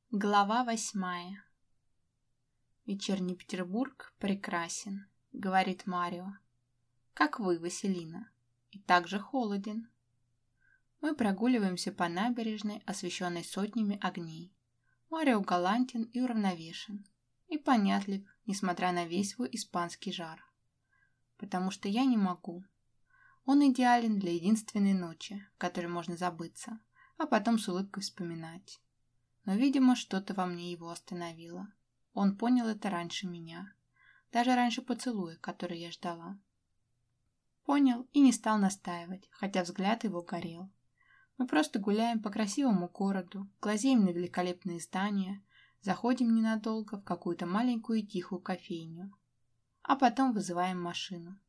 Глава 8. «Вечерний Петербург прекрасен», — говорит Марио. «Как вы, Василина, и также холоден». Мы прогуливаемся по набережной, освещенной сотнями огней. Марио галантен и уравновешен, и понятлив, несмотря на весь свой испанский жар. Потому что я не могу. Он идеален для единственной ночи, в которой можно забыться, а потом с улыбкой вспоминать. Но, видимо, что-то во мне его остановило. Он понял это раньше меня. Даже раньше поцелуя, который я ждала. Понял и не стал настаивать, хотя взгляд его горел. Мы просто гуляем по красивому городу, глазеем на великолепные здания, заходим ненадолго в какую-то маленькую и тихую кофейню. А потом вызываем машину.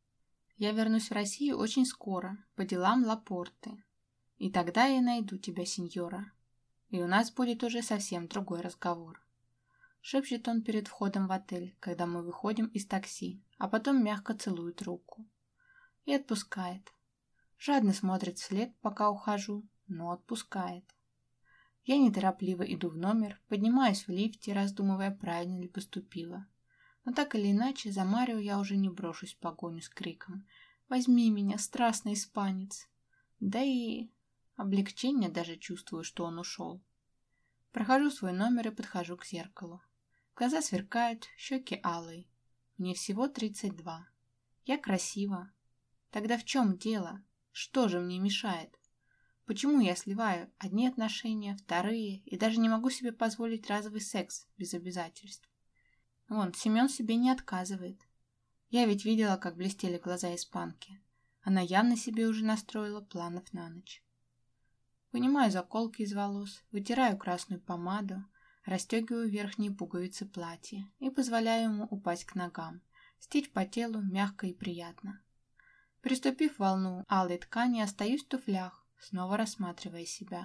Я вернусь в Россию очень скоро, по делам Лапорты. И тогда я найду тебя, сеньора. И у нас будет уже совсем другой разговор. Шепчет он перед входом в отель, когда мы выходим из такси, а потом мягко целует руку. И отпускает. Жадно смотрит вслед, пока ухожу, но отпускает. Я неторопливо иду в номер, поднимаюсь в лифте, раздумывая, правильно ли поступила. Но так или иначе, за Марио я уже не брошусь в погоню с криком «Возьми меня, страстный испанец!» Да и облегчение даже чувствую, что он ушел. Прохожу в свой номер и подхожу к зеркалу. Глаза сверкают, щеки алые. Мне всего 32. Я красива. Тогда в чем дело? Что же мне мешает? Почему я сливаю одни отношения, вторые, и даже не могу себе позволить разовый секс без обязательств? Вон, Семен себе не отказывает. Я ведь видела, как блестели глаза испанки. Она явно себе уже настроила планов на ночь. Вынимаю заколки из волос, вытираю красную помаду, расстегиваю верхние пуговицы платья и позволяю ему упасть к ногам, стечь по телу мягко и приятно. Приступив волну алой ткани, остаюсь в туфлях, снова рассматривая себя.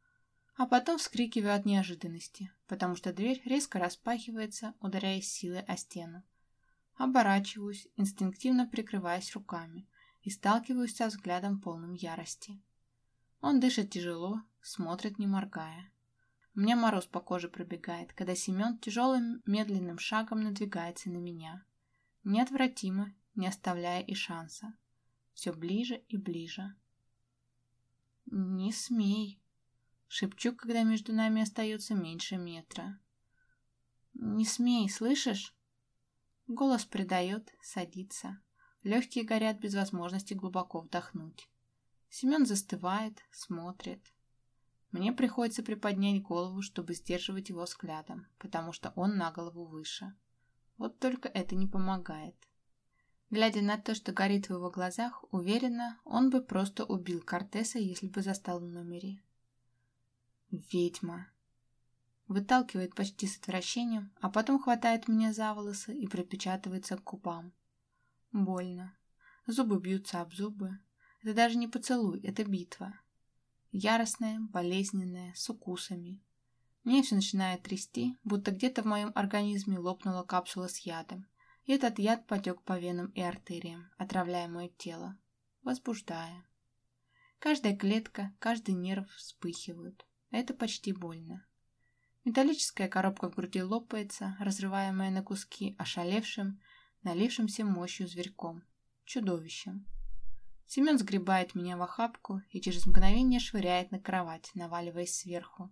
А потом вскрикиваю от неожиданности, потому что дверь резко распахивается, ударяясь силой о стену. Оборачиваюсь, инстинктивно прикрываясь руками, и сталкиваюсь со взглядом полным ярости. Он дышит тяжело, смотрит не моргая. У меня мороз по коже пробегает, когда Семен тяжелым медленным шагом надвигается на меня. Неотвратимо, не оставляя и шанса. Все ближе и ближе. «Не смей!» — шепчу, когда между нами остается меньше метра. «Не смей, слышишь?» Голос придает, садится. Легкие горят без возможности глубоко вдохнуть. Семен застывает, смотрит. Мне приходится приподнять голову, чтобы сдерживать его взглядом, потому что он на голову выше. Вот только это не помогает. Глядя на то, что горит в его глазах, уверена, он бы просто убил Кортеса, если бы застал в номере. «Ведьма!» Выталкивает почти с отвращением, а потом хватает меня за волосы и припечатывается к губам. Больно. Зубы бьются об зубы. Это даже не поцелуй, это битва. Яростная, болезненная, с укусами. Мне все начинает трясти, будто где-то в моем организме лопнула капсула с ядом, и этот яд потек по венам и артериям, отравляя мое тело, возбуждая. Каждая клетка, каждый нерв вспыхивают. Это почти больно. Металлическая коробка в груди лопается, разрываемая на куски ошалевшим, налившимся мощью зверьком, чудовищем. Семен сгребает меня в охапку и через мгновение швыряет на кровать, наваливаясь сверху.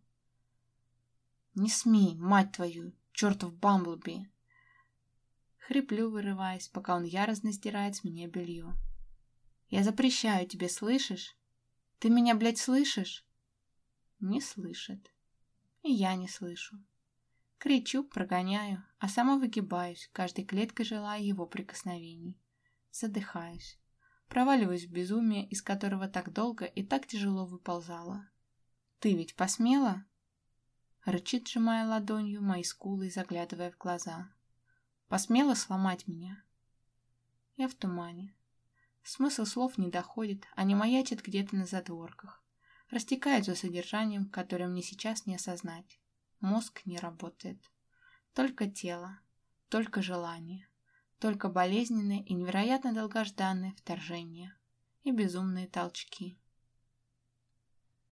«Не смей, мать твою, чертов Бамблби!» Хриплю, вырываясь, пока он яростно сдирает с меня белье. «Я запрещаю тебе, слышишь? Ты меня, блядь, слышишь?» Не слышит. И я не слышу. Кричу, прогоняю, а сама выгибаюсь, каждой клеткой желая его прикосновений. Задыхаюсь. Проваливаюсь в безумие, из которого так долго и так тяжело выползала. «Ты ведь посмела?» Рычит, сжимая ладонью мои скулы и заглядывая в глаза. «Посмела сломать меня?» Я в тумане. Смысл слов не доходит, они маячат где-то на задворках. Растекаются содержанием, которое мне сейчас не осознать. Мозг не работает. Только тело, только желание. Только болезненное и невероятно долгожданное вторжение и безумные толчки.